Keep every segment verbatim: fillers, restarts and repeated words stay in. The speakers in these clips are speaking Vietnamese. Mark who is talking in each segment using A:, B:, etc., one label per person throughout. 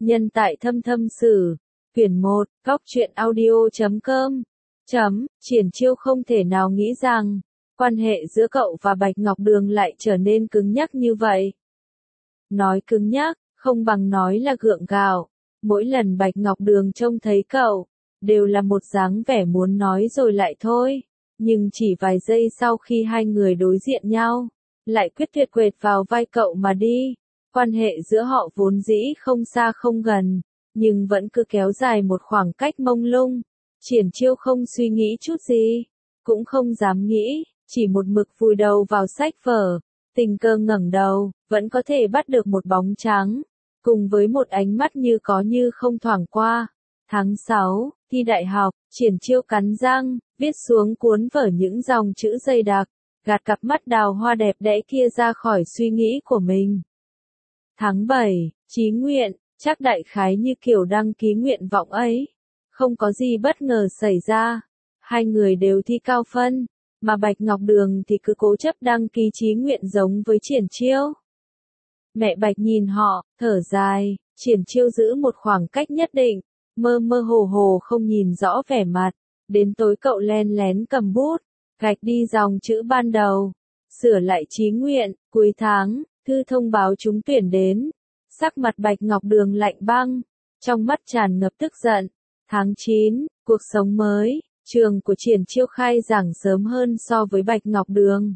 A: Nhân tại thâm thâm sử. Quyển một, góc truyện audio chấm com. Chấm, Triển Chiêu không thể nào nghĩ rằng, quan hệ giữa cậu và Bạch Ngọc Đường lại trở nên cứng nhắc như vậy. Nói cứng nhắc, không bằng nói là gượng gạo. Mỗi lần Bạch Ngọc Đường trông thấy cậu, đều là một dáng vẻ muốn nói rồi lại thôi. Nhưng chỉ vài giây sau khi hai người đối diện nhau, lại quyết tuyệt quệt vào vai cậu mà đi. Quan hệ giữa họ vốn dĩ không xa không gần, nhưng vẫn cứ kéo dài một khoảng cách mông lung. Triển Chiêu không suy nghĩ chút gì, cũng không dám nghĩ, chỉ một mực vùi đầu vào sách vở, tình cờ ngẩng đầu, vẫn có thể bắt được một bóng trắng, cùng với một ánh mắt như có như không thoảng qua. Tháng sáu, thi đại học, Triển Chiêu cắn răng, viết xuống cuốn vở những dòng chữ dày đặc, gạt cặp mắt đào hoa đẹp đẽ kia ra khỏi suy nghĩ của mình. Tháng bảy, chí nguyện, chắc đại khái như kiểu đăng ký nguyện vọng ấy. Không có gì bất ngờ xảy ra. Hai người đều thi cao phân, mà Bạch Ngọc Đường thì cứ cố chấp đăng ký chí nguyện giống với Triển Chiêu. Mẹ Bạch nhìn họ, thở dài, Triển Chiêu giữ một khoảng cách nhất định, mơ mơ hồ hồ không nhìn rõ vẻ mặt. Đến tối cậu len lén cầm bút, gạch đi dòng chữ ban đầu, sửa lại chí nguyện. Cuối tháng, thư thông báo trúng tuyển đến. Sắc mặt Bạch Ngọc Đường lạnh băng, trong mắt tràn ngập tức giận. Tháng chín, cuộc sống mới, trường của Triển Chiêu khai giảng sớm hơn so với Bạch Ngọc Đường.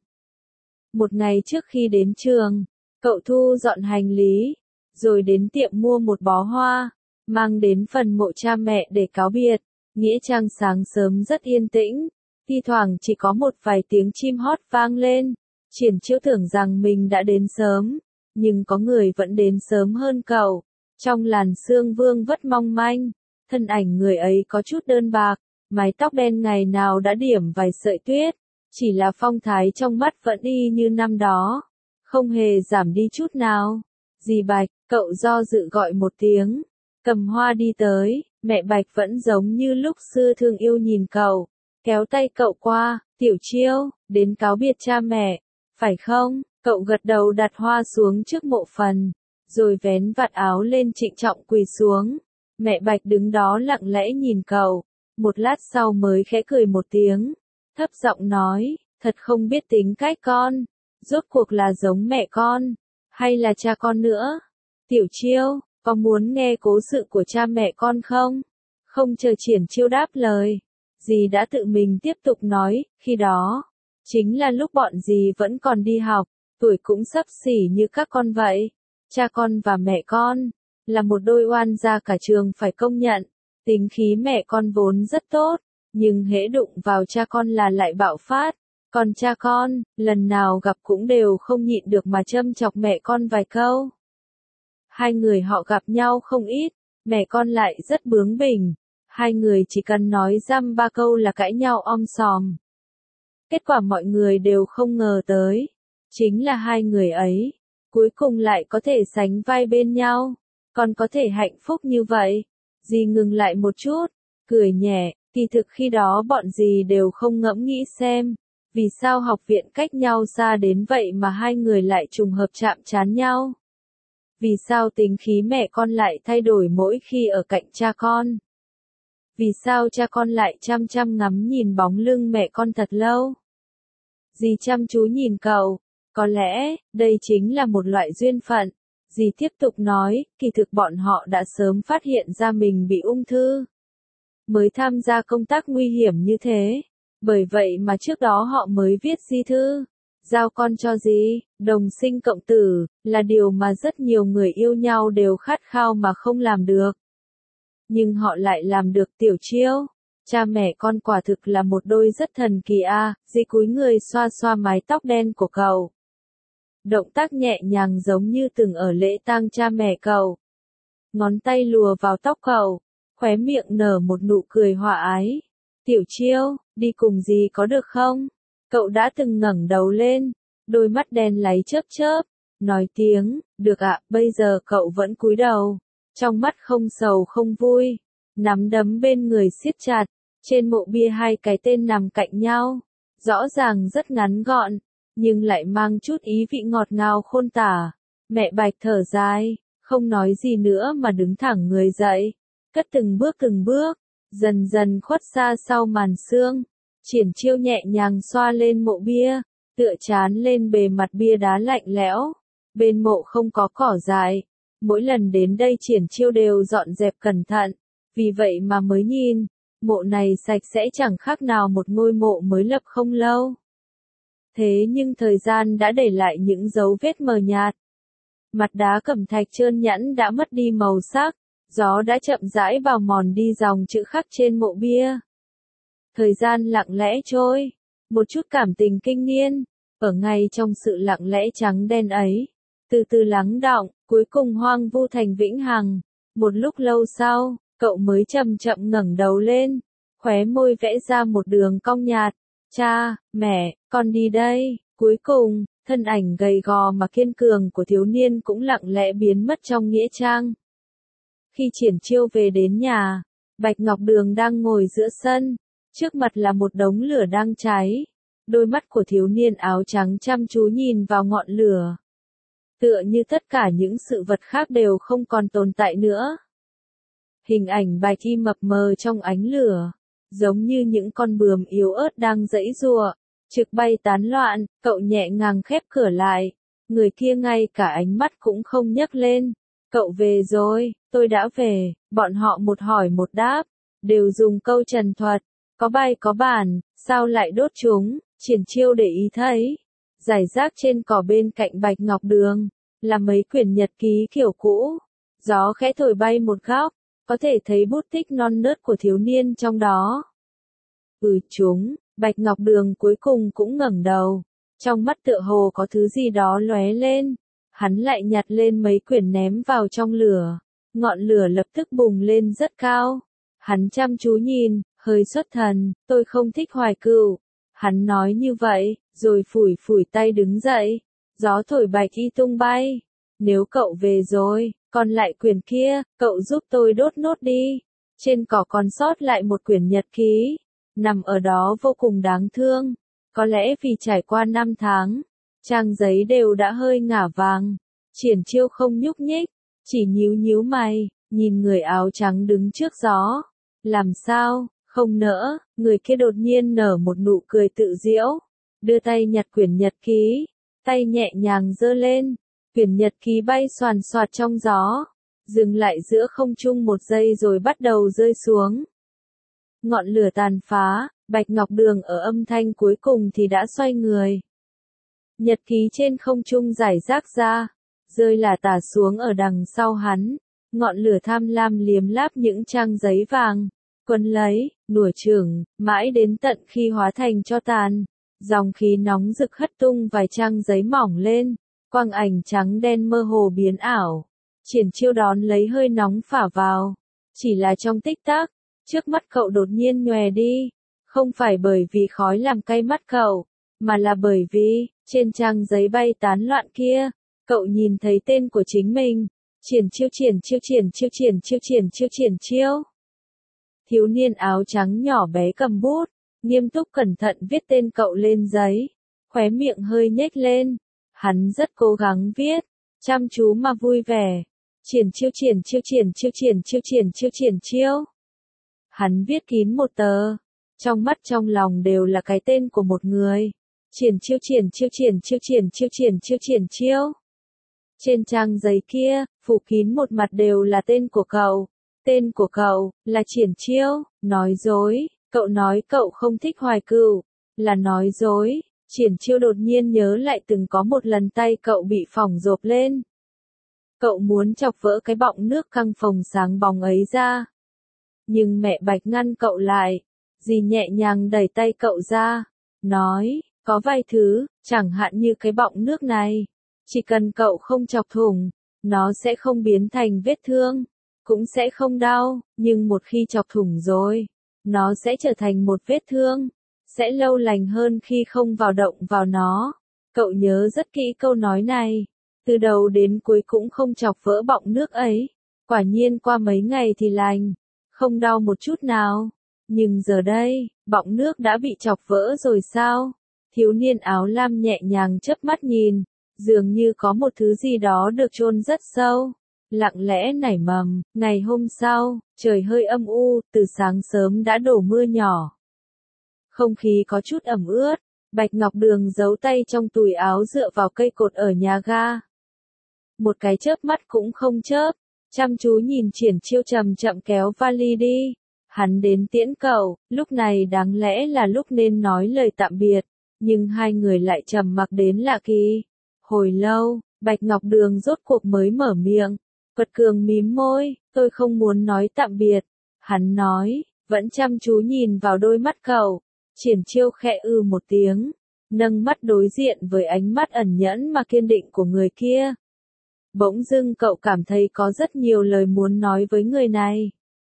A: Một ngày trước khi đến trường, cậu thu dọn hành lý, rồi đến tiệm mua một bó hoa, mang đến phần mộ cha mẹ để cáo biệt. Nghĩa trang sáng sớm rất yên tĩnh, thi thoảng chỉ có một vài tiếng chim hót vang lên. Triển Chiêu tưởng rằng mình đã đến sớm, nhưng có người vẫn đến sớm hơn cậu. Trong làn sương vương vất mong manh, thân ảnh người ấy có chút đơn bạc, mái tóc đen ngày nào đã điểm vài sợi tuyết, chỉ là phong thái trong mắt vẫn y như năm đó, không hề giảm đi chút nào. Dì Bạch, cậu do dự gọi một tiếng, cầm hoa đi tới, mẹ Bạch vẫn giống như lúc xưa thương yêu nhìn cậu, kéo tay cậu qua. Tiểu Chiêu, đến cáo biệt cha mẹ, phải không? Cậu gật đầu đặt hoa xuống trước mộ phần, rồi vén vạt áo lên trịnh trọng quỳ xuống. Mẹ Bạch đứng đó lặng lẽ nhìn cậu, một lát sau mới khẽ cười một tiếng, thấp giọng nói, thật không biết tính cách con, rốt cuộc là giống mẹ con, hay là cha con nữa? Tiểu Chiêu, có muốn nghe cố sự của cha mẹ con không? Không chờ Triển Chiêu đáp lời, dì đã tự mình tiếp tục nói, khi đó, chính là lúc bọn dì vẫn còn đi học, tuổi cũng xấp xỉ như các con vậy. Cha con và mẹ con là một đôi oan gia cả trường phải công nhận. Tính khí mẹ con vốn rất tốt, nhưng hễ đụng vào cha con là lại bạo phát. Còn cha con, lần nào gặp cũng đều không nhịn được mà châm chọc mẹ con vài câu. Hai người họ gặp nhau không ít, mẹ con lại rất bướng bỉnh. Hai người chỉ cần nói dăm ba câu là cãi nhau om sòm. Kết quả mọi người đều không ngờ tới, chính là hai người ấy, cuối cùng lại có thể sánh vai bên nhau, còn có thể hạnh phúc như vậy. Dì ngừng lại một chút, cười nhẹ, kỳ thực khi đó bọn dì đều không ngẫm nghĩ xem, vì sao học viện cách nhau xa đến vậy mà hai người lại trùng hợp chạm trán nhau. Vì sao tính khí mẹ con lại thay đổi mỗi khi ở cạnh cha con. Vì sao cha con lại chăm chăm ngắm nhìn bóng lưng mẹ con thật lâu. Dì chăm chú nhìn cậu, có lẽ, đây chính là một loại duyên phận. Dì tiếp tục nói, kỳ thực bọn họ đã sớm phát hiện ra mình bị ung thư, mới tham gia công tác nguy hiểm như thế. Bởi vậy mà trước đó họ mới viết di thư, giao con cho dì. Đồng sinh cộng tử, là điều mà rất nhiều người yêu nhau đều khát khao mà không làm được. Nhưng họ lại làm được. Tiểu Chiêu, cha mẹ con quả thực là một đôi rất thần kỳ a. À. Dì cúi người xoa xoa mái tóc đen của cậu. Động tác nhẹ nhàng giống như từng ở lễ tang cha mẹ cậu. Ngón tay lùa vào tóc cậu, khóe miệng nở một nụ cười hòa ái. Tiểu Chiêu, đi cùng dì có được không? Cậu đã từng ngẩng đầu lên, đôi mắt đen láy chớp chớp, nói tiếng, được ạ. Bây giờ cậu vẫn cúi đầu, trong mắt không sầu không vui, nắm đấm bên người siết chặt. Trên mộ bia hai cái tên nằm cạnh nhau, rõ ràng rất ngắn gọn, nhưng lại mang chút ý vị ngọt ngào khôn tả. Mẹ Bạch thở dài, không nói gì nữa mà đứng thẳng người dậy, cất từng bước từng bước, dần dần khuất xa sau màn sương. Triển Chiêu nhẹ nhàng xoa lên mộ bia, tựa chán lên bề mặt bia đá lạnh lẽo. Bên mộ không có cỏ dại. Mỗi lần đến đây Triển Chiêu đều dọn dẹp cẩn thận, vì vậy mà mới nhìn, mộ này sạch sẽ chẳng khác nào một ngôi mộ mới lập không lâu. Thế nhưng thời gian đã để lại những dấu vết mờ nhạt. Mặt đá cẩm thạch trơn nhẵn đã mất đi màu sắc, gió đã chậm rãi bào mòn đi dòng chữ khắc trên mộ bia. Thời gian lặng lẽ trôi, một chút cảm tình kinh niên, ở ngay trong sự lặng lẽ trắng đen ấy, từ từ lắng đọng, cuối cùng hoang vu thành vĩnh hằng. Một lúc lâu sau, cậu mới chậm chậm ngẩng đầu lên, khóe môi vẽ ra một đường cong nhạt. Cha, mẹ, con đi đây. Cuối cùng, thân ảnh gầy gò mà kiên cường của thiếu niên cũng lặng lẽ biến mất trong nghĩa trang. Khi Triển Chiêu về đến nhà, Bạch Ngọc Đường đang ngồi giữa sân, trước mặt là một đống lửa đang cháy. Đôi mắt của thiếu niên áo trắng chăm chú nhìn vào ngọn lửa. Tựa như tất cả những sự vật khác đều không còn tồn tại nữa. Hình ảnh Bạch Y mập mờ trong ánh lửa, giống như những con bướm yếu ớt đang giãy giụa, trực bay tán loạn. Cậu nhẹ nhàng khép cửa lại, người kia ngay cả ánh mắt cũng không nhấc lên. Cậu về rồi, tôi đã về. Bọn họ một hỏi một đáp, đều dùng câu trần thuật, có bay có bản, sao lại đốt chúng. Triển Chiêu để ý thấy, rải rác trên cỏ bên cạnh Bạch Ngọc Đường, là mấy quyển nhật ký kiểu cũ. Gió khẽ thổi bay một góc, có thể thấy bút tích non nớt của thiếu niên trong đó. Ừ chúng, Bạch Ngọc Đường cuối cùng cũng ngẩng đầu, trong mắt tựa hồ có thứ gì đó lóe lên. Hắn lại nhặt lên mấy quyển ném vào trong lửa, ngọn lửa lập tức bùng lên rất cao. Hắn chăm chú nhìn, hơi xuất thần, tôi không thích Hoài Cửu. Hắn nói như vậy, rồi phủi phủi tay đứng dậy. Gió thổi Bạch Y tung bay. Nếu cậu về rồi, còn lại quyển kia, cậu giúp tôi đốt nốt đi. Trên cỏ còn sót lại một quyển nhật ký, nằm ở đó vô cùng đáng thương. Có lẽ vì trải qua năm tháng, trang giấy đều đã hơi ngả vàng. Triển Chiêu không nhúc nhích, chỉ nhíu nhíu mày, nhìn người áo trắng đứng trước gió. Làm sao, không nỡ. Người kia đột nhiên nở một nụ cười tự giễu, đưa tay nhặt quyển nhật ký, tay nhẹ nhàng giơ lên, quyển nhật ký bay xoàn xoạt trong gió, dừng lại giữa không trung một giây rồi bắt đầu rơi xuống. Ngọn lửa tàn phá, Bạch Ngọc Đường ở âm thanh cuối cùng thì đã xoay người. Nhật ký trên không trung rải rác ra, rơi là tả xuống ở đằng sau hắn. Ngọn lửa tham lam liếm láp những trang giấy vàng, quấn lấy, nủa chửng, mãi đến tận khi hóa thành tro tàn. Dòng khí nóng rực hất tung vài trang giấy mỏng lên, quang ảnh trắng đen mơ hồ biến ảo. Triển Chiêu đón lấy hơi nóng phả vào. Chỉ là trong tích tắc, trước mắt cậu đột nhiên nhòe đi. Không phải bởi vì khói làm cay mắt cậu, mà là bởi vì, trên trang giấy bay tán loạn kia, cậu nhìn thấy tên của chính mình. Triển Chiêu Triển Chiêu Triển Chiêu Triển Chiêu Triển Chiêu Triển Chiêu. Thiếu niên áo trắng nhỏ bé cầm bút, nghiêm túc cẩn thận viết tên cậu lên giấy, khóe miệng hơi nhếch lên. Hắn rất cố gắng viết, chăm chú mà vui vẻ. Triển Chiêu Triển Chiêu Triển Chiêu Triển Chiêu Triển Chiêu Triển Chiêu. Hắn viết kín một tờ, trong mắt trong lòng đều là cái tên của một người. Triển Chiêu Triển Chiêu Triển Chiêu Triển Chiêu Triển Chiêu Triển Chiêu. Trên trang giấy kia, phủ kín một mặt đều là tên của cậu. Tên của cậu, là Triển Chiêu. Nói dối, cậu nói cậu không thích Hoài Cửu, là nói dối. Triển Chiêu đột nhiên nhớ lại từng có một lần tay cậu bị phỏng rộp lên. Cậu muốn chọc vỡ cái bọng nước căng phồng sáng bóng ấy ra. Nhưng mẹ Bạch ngăn cậu lại. Dì nhẹ nhàng đẩy tay cậu ra, nói, có vài thứ, chẳng hạn như cái bọng nước này. Chỉ cần cậu không chọc thủng, nó sẽ không biến thành vết thương, cũng sẽ không đau, nhưng một khi chọc thủng rồi, nó sẽ trở thành một vết thương, sẽ lâu lành hơn khi không vào động vào nó. Cậu nhớ rất kỹ câu nói này, từ đầu đến cuối cũng không chọc vỡ bọng nước ấy. Quả nhiên qua mấy ngày thì lành, không đau một chút nào. Nhưng giờ đây, bọng nước đã bị chọc vỡ rồi sao? Thiếu niên áo lam nhẹ nhàng chớp mắt nhìn, dường như có một thứ gì đó được chôn rất sâu. lặng lẽ nảy mầm. Ngày hôm sau, trời hơi âm u, từ sáng sớm đã đổ mưa nhỏ. Không khí có chút ẩm ướt, Bạch Ngọc Đường giấu tay trong túi áo dựa vào cây cột ở nhà ga. Một cái chớp mắt cũng không chớp, chăm chú nhìn Triển Chiêu chậm chậm kéo vali đi. Hắn đến tiễn cậu, lúc này đáng lẽ là lúc nên nói lời tạm biệt, nhưng hai người lại trầm mặc đến lạ kỳ. Hồi lâu, Bạch Ngọc Đường rốt cuộc mới mở miệng, Quật Cường mím môi, tôi không muốn nói tạm biệt. Hắn nói, vẫn chăm chú nhìn vào đôi mắt cậu. Triển Chiêu khẽ ư một tiếng, nâng mắt đối diện với ánh mắt ẩn nhẫn mà kiên định của người kia. Bỗng dưng cậu cảm thấy có rất nhiều lời muốn nói với người này.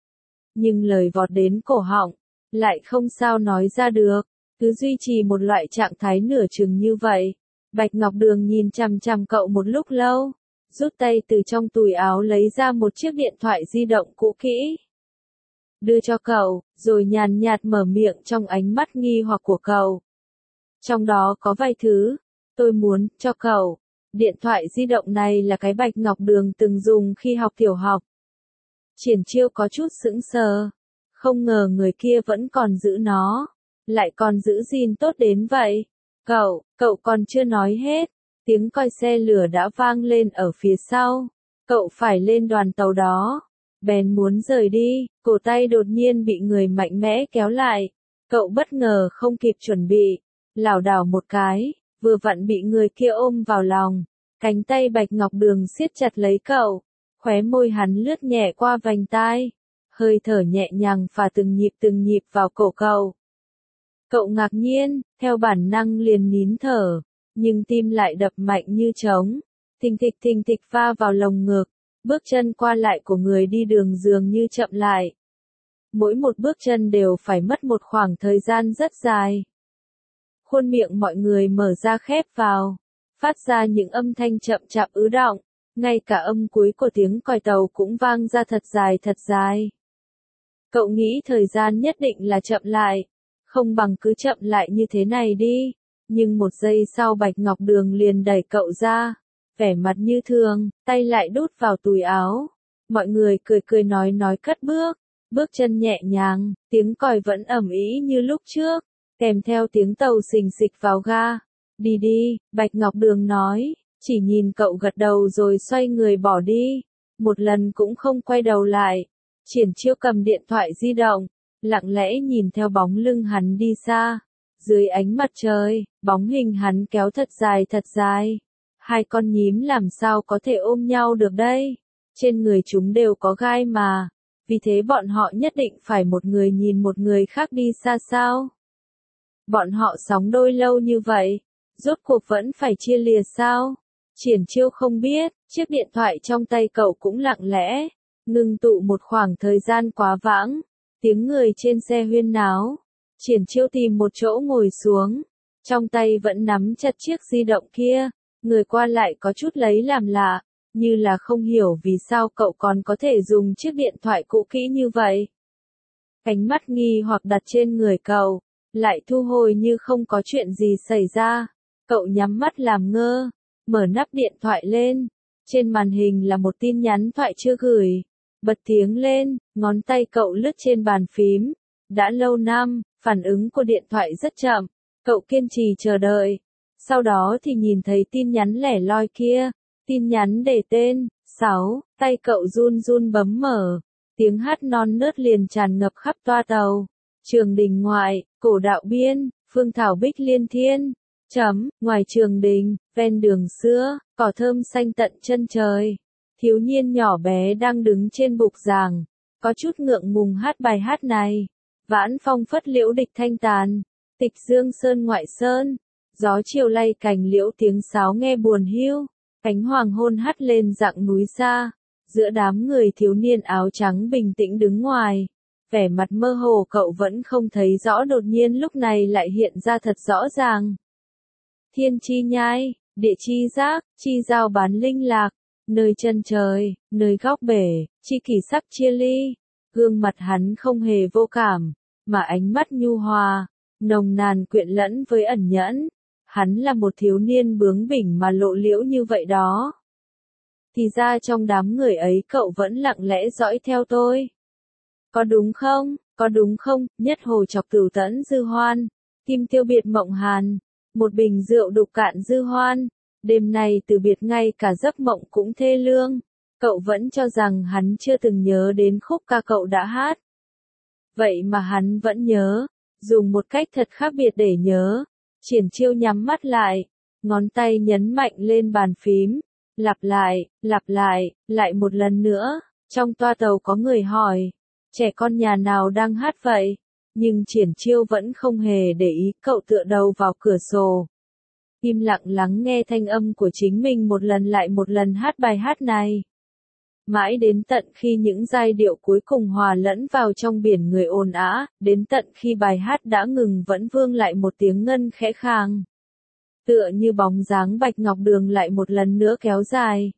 A: Nhưng lời vọt đến cổ họng, lại không sao nói ra được, cứ duy trì một loại trạng thái nửa chừng như vậy. Bạch Ngọc Đường nhìn chằm chằm cậu một lúc lâu, rút tay từ trong túi áo lấy ra một chiếc điện thoại di động cũ kỹ. Đưa cho cậu, rồi nhàn nhạt mở miệng trong ánh mắt nghi hoặc của cậu. Trong đó có vài thứ, tôi muốn cho cậu. Điện thoại di động này là cái Bạch Ngọc Đường từng dùng khi học tiểu học. Triển Chiêu có chút sững sờ, không ngờ người kia vẫn còn giữ nó, lại còn giữ gìn tốt đến vậy. Cậu, cậu còn chưa nói hết, tiếng còi xe lửa đã vang lên ở phía sau. Cậu phải lên đoàn tàu đó. Bèn muốn rời đi, cổ tay đột nhiên bị người mạnh mẽ kéo lại. Cậu bất ngờ không kịp chuẩn bị, lảo đảo một cái, vừa vặn bị người kia ôm vào lòng. Cánh tay Bạch Ngọc Đường siết chặt lấy cậu, khóe môi hắn lướt nhẹ qua vành tai, hơi thở nhẹ nhàng phả từng nhịp từng nhịp vào cổ cậu. Cậu ngạc nhiên, theo bản năng liền nín thở, nhưng tim lại đập mạnh như trống, thình thịch thình thịch va vào lồng ngực. Bước chân qua lại của người đi đường dường như chậm lại. Mỗi một bước chân đều phải mất một khoảng thời gian rất dài. Khuôn miệng mọi người mở ra khép vào, phát ra những âm thanh chậm chạp ứ đọng, ngay cả âm cuối của tiếng còi tàu cũng vang ra thật dài thật dài. Cậu nghĩ thời gian nhất định là chậm lại, không bằng cứ chậm lại như thế này đi, nhưng một giây sau Bạch Ngọc Đường liền đẩy cậu ra. Vẻ mặt như thường, tay lại đút vào túi áo. Mọi người cười cười nói nói cất bước, bước chân nhẹ nhàng, tiếng còi vẫn ầm ĩ như lúc trước, kèm theo tiếng tàu xình xịch vào ga. Đi đi, Bạch Ngọc Đường nói, chỉ nhìn cậu gật đầu rồi xoay người bỏ đi, một lần cũng không quay đầu lại. Triển Chiêu cầm điện thoại di động, lặng lẽ nhìn theo bóng lưng hắn đi xa. Dưới ánh mặt trời, bóng hình hắn kéo thật dài thật dài. Hai con nhím làm sao có thể ôm nhau được đây? Trên người chúng đều có gai mà, vì thế bọn họ nhất định phải một người nhìn một người khác đi xa sao? Bọn họ sóng đôi lâu như vậy, rốt cuộc vẫn phải chia lìa sao? Triển Chiêu không biết, chiếc điện thoại trong tay cậu cũng lặng lẽ, ngừng tụ một khoảng thời gian quá vãng, tiếng người trên xe huyên náo. Triển Chiêu tìm một chỗ ngồi xuống, trong tay vẫn nắm chặt chiếc di động kia. Người qua lại có chút lấy làm lạ, như là không hiểu vì sao cậu còn có thể dùng chiếc điện thoại cũ kỹ như vậy. Ánh mắt nghi hoặc đặt trên người cậu, lại thu hồi như không có chuyện gì xảy ra. Cậu nhắm mắt làm ngơ, mở nắp điện thoại lên. Trên màn hình là một tin nhắn thoại chưa gửi. Bật tiếng lên, ngón tay cậu lướt trên bàn phím. Đã lâu năm, phản ứng của điện thoại rất chậm. Cậu kiên trì chờ đợi. Sau đó thì nhìn thấy tin nhắn lẻ loi kia, tin nhắn để tên, sáu, tay cậu run run bấm mở, tiếng hát non nớt liền tràn ngập khắp toa tàu. Trường đình ngoại, cổ đạo biên, phương thảo bích liên thiên, chấm, ngoài trường đình, ven đường xưa, cỏ thơm xanh tận chân trời. Thiếu niên nhỏ bé đang đứng trên bục giảng, có chút ngượng ngùng hát bài hát này. Vãn phong phất liễu địch thanh tàn, tịch dương sơn ngoại sơn. Gió chiều lay cành liễu tiếng sáo nghe buồn hiu, cánh hoàng hôn hắt lên dặng núi xa, giữa đám người thiếu niên áo trắng bình tĩnh đứng ngoài, vẻ mặt mơ hồ cậu vẫn không thấy rõ đột nhiên lúc này lại hiện ra thật rõ ràng. Thiên chi nhai, địa chi giác, chi giao bán linh lạc, nơi chân trời, nơi góc bể, chi kỷ sắc chia ly, gương mặt hắn không hề vô cảm, mà ánh mắt nhu hòa, nồng nàn quyện lẫn với ẩn nhẫn. Hắn là một thiếu niên bướng bỉnh mà lộ liễu như vậy đó. thì ra trong đám người ấy cậu vẫn lặng lẽ dõi theo tôi. Có đúng không, có đúng không, nhất hồ chọc Cửu Tẫn dư hoan, kim tiêu biệt mộng hàn, một bình rượu đục cạn dư hoan, đêm nay từ biệt ngay cả giấc mộng cũng thê lương, cậu vẫn cho rằng hắn chưa từng nhớ đến khúc ca cậu đã hát. Vậy mà hắn vẫn nhớ, dùng một cách thật khác biệt để nhớ. Triển Chiêu nhắm mắt lại, ngón tay nhấn mạnh lên bàn phím, lặp lại, lặp lại, lại một lần nữa. Trong toa tàu có người hỏi, trẻ con nhà nào đang hát vậy? Nhưng Triển Chiêu vẫn không hề để ý, cậu tựa đầu vào cửa sổ. Im lặng lắng nghe thanh âm của chính mình một lần lại một lần hát bài hát này. Mãi đến tận khi những giai điệu cuối cùng hòa lẫn vào trong biển người ồn ào, đến tận khi bài hát đã ngừng vẫn vương lại một tiếng ngân khẽ khàng. Tựa như bóng dáng Bạch Ngọc Đường lại một lần nữa kéo dài.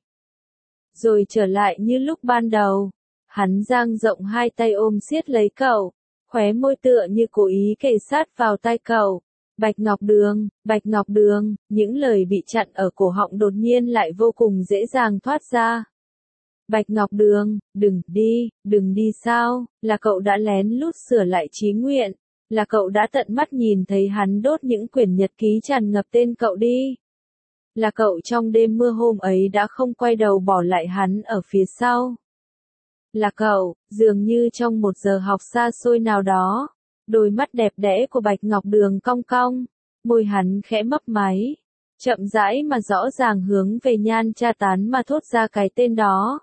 A: Rồi trở lại như lúc ban đầu. Hắn dang rộng hai tay ôm siết lấy cậu, khóe môi tựa như cố ý kề sát vào tai cậu. Bạch Ngọc Đường, Bạch Ngọc Đường, những lời bị chặn ở cổ họng đột nhiên lại vô cùng dễ dàng thoát ra. Bạch Ngọc Đường, đừng đi, đừng đi sao, là cậu đã lén lút sửa lại chí nguyện, là cậu đã tận mắt nhìn thấy hắn đốt những quyển nhật ký tràn ngập tên cậu đi. Là cậu trong đêm mưa hôm ấy đã không quay đầu bỏ lại hắn ở phía sau. Là cậu, dường như trong một giờ học xa xôi nào đó, đôi mắt đẹp đẽ của Bạch Ngọc Đường cong cong, môi hắn khẽ mấp máy, chậm rãi mà rõ ràng hướng về Nhan Cha Tán mà thốt ra cái tên đó.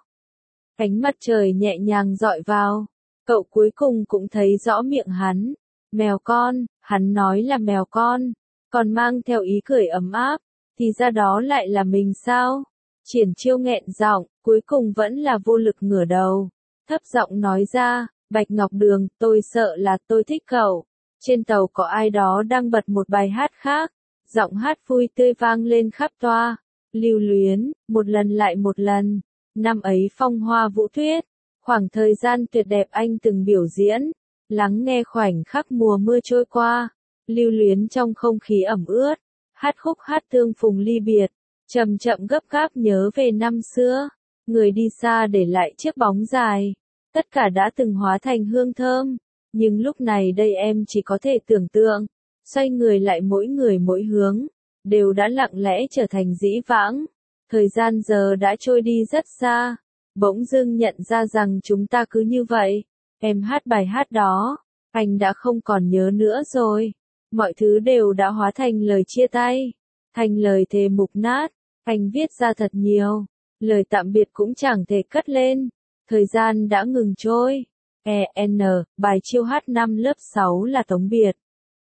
A: Ánh mặt trời nhẹ nhàng dọi vào, cậu cuối cùng cũng thấy rõ miệng hắn. Mèo con, hắn nói là mèo con, còn mang theo ý cười ấm áp, thì ra đó lại là mình sao? Triển Chiêu nghẹn giọng, cuối cùng vẫn là vô lực ngửa đầu, thấp giọng nói ra, Bạch Ngọc Đường, tôi sợ là tôi thích cậu. Trên tàu có ai đó đang bật một bài hát khác, giọng hát vui tươi vang lên khắp toa, lưu luyến, một lần lại một lần. Năm ấy phong hoa vũ tuyết, khoảng thời gian tuyệt đẹp anh từng biểu diễn, lắng nghe khoảnh khắc mùa mưa trôi qua, lưu luyến trong không khí ẩm ướt, hát khúc hát tương phùng ly biệt, chậm chậm gấp gáp nhớ về năm xưa, người đi xa để lại chiếc bóng dài, tất cả đã từng hóa thành hương thơm, nhưng lúc này đây em chỉ có thể tưởng tượng, xoay người lại mỗi người mỗi hướng, đều đã lặng lẽ trở thành dĩ vãng. Thời gian giờ đã trôi đi rất xa, bỗng dưng nhận ra rằng chúng ta cứ như vậy, em hát bài hát đó, anh đã không còn nhớ nữa rồi, mọi thứ đều đã hóa thành lời chia tay, thành lời thề mục nát, anh viết ra thật nhiều, lời tạm biệt cũng chẳng thể cất lên, thời gian đã ngừng trôi, e en, bài chiêu hát năm lớp sáu là tống biệt.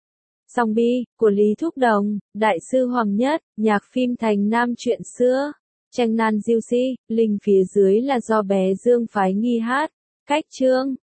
A: Song Bi, của Lý Thúc Đồng, Đại sư Hoàng Nhất, nhạc phim Thành Nam chuyện xưa, Tranh Nan Diêu Si, link phía dưới là do bé Dương Phái Nghi hát, cách chương.